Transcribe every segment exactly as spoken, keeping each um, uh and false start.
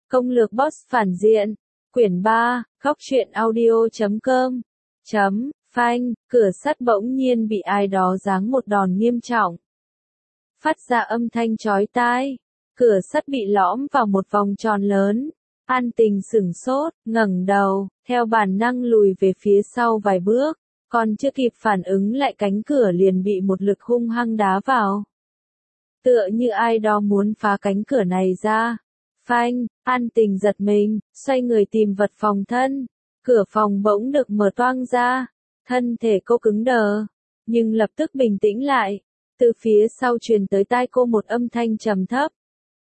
Công lược boss phản diện. Quyển ba, góc truyện audio chấm com. Chấm, phanh, cửa sắt bỗng nhiên bị ai đó giáng một đòn nghiêm trọng. Phát ra âm thanh chói tai. Cửa sắt bị lõm vào một vòng tròn lớn. An Tình sửng sốt, ngẩng đầu, theo bản năng lùi về phía sau vài bước. Còn chưa kịp phản ứng lại cánh cửa liền bị một lực hung hăng đá vào. Tựa như ai đó muốn phá cánh cửa này ra. Phanh, An Tình giật mình, xoay người tìm vật phòng thân. Cửa phòng bỗng được mở toang ra. Thân thể cô cứng đờ, nhưng lập tức bình tĩnh lại. Từ phía sau truyền tới tai cô một âm thanh trầm thấp.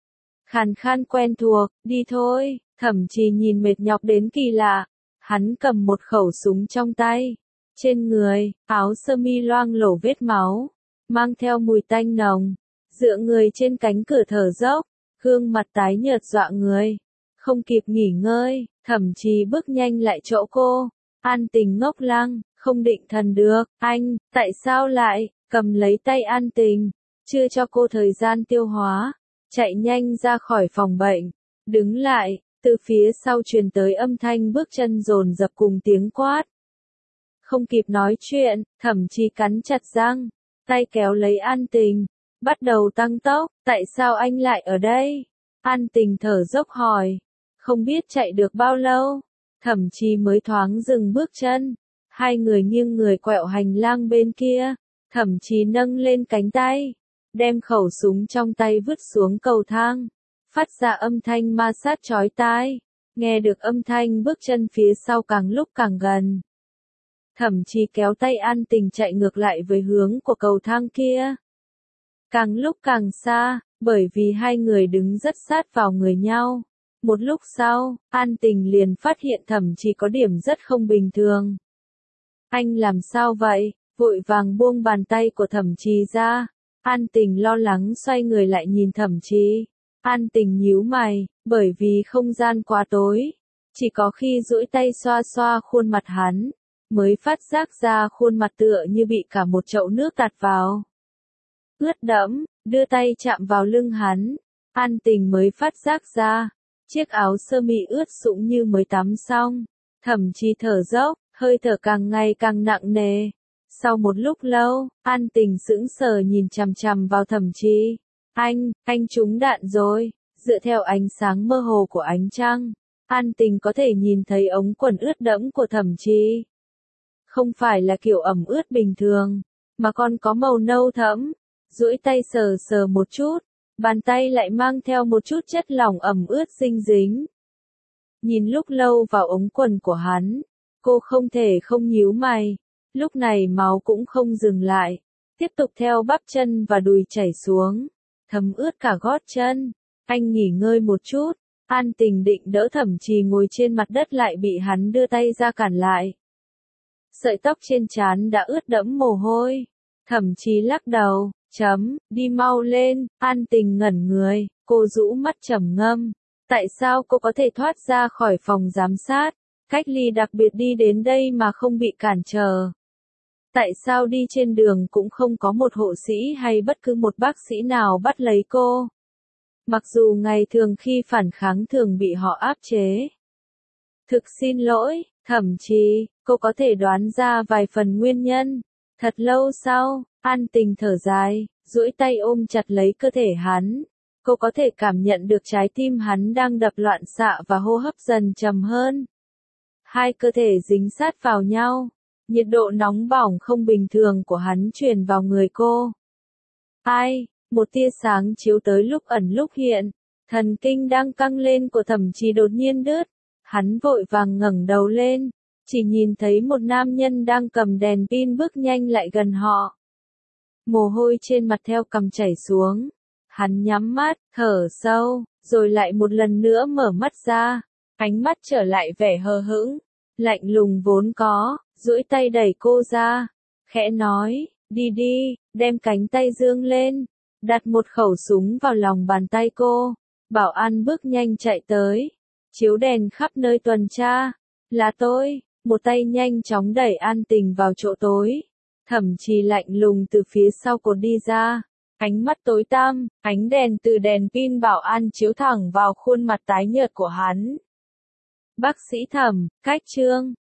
Khàn khan quen thuộc, đi thôi. Thẩm Trì nhìn mệt nhọc đến kỳ lạ. Hắn cầm một khẩu súng trong tay. Trên người, áo sơ mi loang lổ vết máu. Mang theo mùi tanh nồng. Dựa người trên cánh cửa thở dốc. Gương mặt tái nhợt dọa người. Không kịp nghỉ ngơi, Thẩm Trì bước nhanh lại chỗ cô. An Tình ngốc lăng, không định thần được. Anh, tại sao lại, cầm lấy tay An Tình. Chưa cho cô thời gian tiêu hóa. Chạy nhanh ra khỏi phòng bệnh. Đứng lại, từ phía sau truyền tới âm thanh bước chân dồn dập cùng tiếng quát. Không kịp nói chuyện, Thẩm Trì cắn chặt răng. Tay kéo lấy An Tình. Bắt đầu tăng tốc, tại sao anh lại ở đây? An Tình thở dốc hỏi. Không biết chạy được bao lâu. Thẩm Trì mới thoáng dừng bước chân. Hai người nghiêng người quẹo hành lang bên kia. Thẩm Trì nâng lên cánh tay. Đem khẩu súng trong tay vứt xuống cầu thang. Phát ra âm thanh ma sát chói tai. Nghe được âm thanh bước chân phía sau càng lúc càng gần. Thẩm Trì kéo tay An Tình chạy ngược lại với hướng của cầu thang kia. Càng lúc càng xa, bởi vì hai người đứng rất sát vào người nhau. Một lúc sau, An Tình liền phát hiện Thẩm Trì có điểm rất không bình thường. Anh làm sao vậy? Vội vàng buông bàn tay của Thẩm Trì ra. An Tình lo lắng xoay người lại nhìn Thẩm Trì. An Tình nhíu mày, bởi vì không gian quá tối. Chỉ có khi duỗi tay xoa xoa khuôn mặt hắn, mới phát giác ra khuôn mặt tựa như bị cả một chậu nước tạt vào. Ướt đẫm, đưa tay chạm vào lưng hắn. An Tình mới phát giác ra. Chiếc áo sơ mi ướt sũng như mới tắm xong. Thẩm Trì thở dốc, hơi thở càng ngày càng nặng nề. Sau một lúc lâu, An Tình sững sờ nhìn chằm chằm vào Thẩm Trì. Anh, anh trúng đạn rồi. Dựa theo ánh sáng mơ hồ của ánh trăng, An Tình có thể nhìn thấy ống quần ướt đẫm của Thẩm Trì. Không phải là kiểu ẩm ướt bình thường, mà còn có màu nâu thẫm. Duỗi tay sờ sờ một chút, bàn tay lại mang theo một chút chất lỏng ẩm ướt dinh dính. Nhìn lúc lâu vào ống quần của hắn, cô không thể không nhíu mày. Lúc này máu cũng không dừng lại, tiếp tục theo bắp chân và đùi chảy xuống, thấm ướt cả gót chân. Anh nghỉ ngơi một chút. An Tình định đỡ Thẩm Trì ngồi trên mặt đất lại bị hắn đưa tay ra cản lại. Sợi tóc trên trán đã ướt đẫm mồ hôi. Thẩm Trì lắc đầu. Chấm, đi mau lên. An Tình ngẩn người, cô rũ mắt trầm ngâm. Tại sao cô có thể thoát ra khỏi phòng giám sát, cách ly đặc biệt đi đến đây mà không bị cản trở? Tại sao đi trên đường cũng không có một hộ sĩ hay bất cứ một bác sĩ nào bắt lấy cô? Mặc dù ngày thường khi phản kháng thường bị họ áp chế. Thực xin lỗi, Thẩm Trì, cô có thể đoán ra vài phần nguyên nhân. Thật lâu sau, An Tình thở dài, duỗi tay ôm chặt lấy cơ thể hắn. Cô có thể cảm nhận được trái tim hắn đang đập loạn xạ và hô hấp dần trầm hơn. Hai cơ thể dính sát vào nhau, nhiệt độ nóng bỏng không bình thường của hắn truyền vào người cô. Ai, một tia sáng chiếu tới lúc ẩn lúc hiện, thần kinh đang căng lên của Thẩm Trì đột nhiên đứt. Hắn vội vàng ngẩng đầu lên, chỉ nhìn thấy một nam nhân đang cầm đèn pin bước nhanh lại gần họ. Mồ hôi trên mặt theo cằm chảy xuống. Hắn nhắm mắt, thở sâu, rồi lại một lần nữa mở mắt ra. Ánh mắt trở lại vẻ hờ hững, lạnh lùng vốn có, duỗi tay đẩy cô ra. Khẽ nói, đi đi, đem cánh tay dương lên. Đặt một khẩu súng vào lòng bàn tay cô. Bảo an bước nhanh chạy tới. Chiếu đèn khắp nơi tuần tra. Là tôi. Một tay nhanh chóng đẩy An Tình vào chỗ tối. Thẩm Trì lạnh lùng từ phía sau cô đi ra. Ánh mắt tối tăm, ánh đèn từ đèn pin bảo an chiếu thẳng vào khuôn mặt tái nhợt của hắn. Bác sĩ Thẩm, cách chương.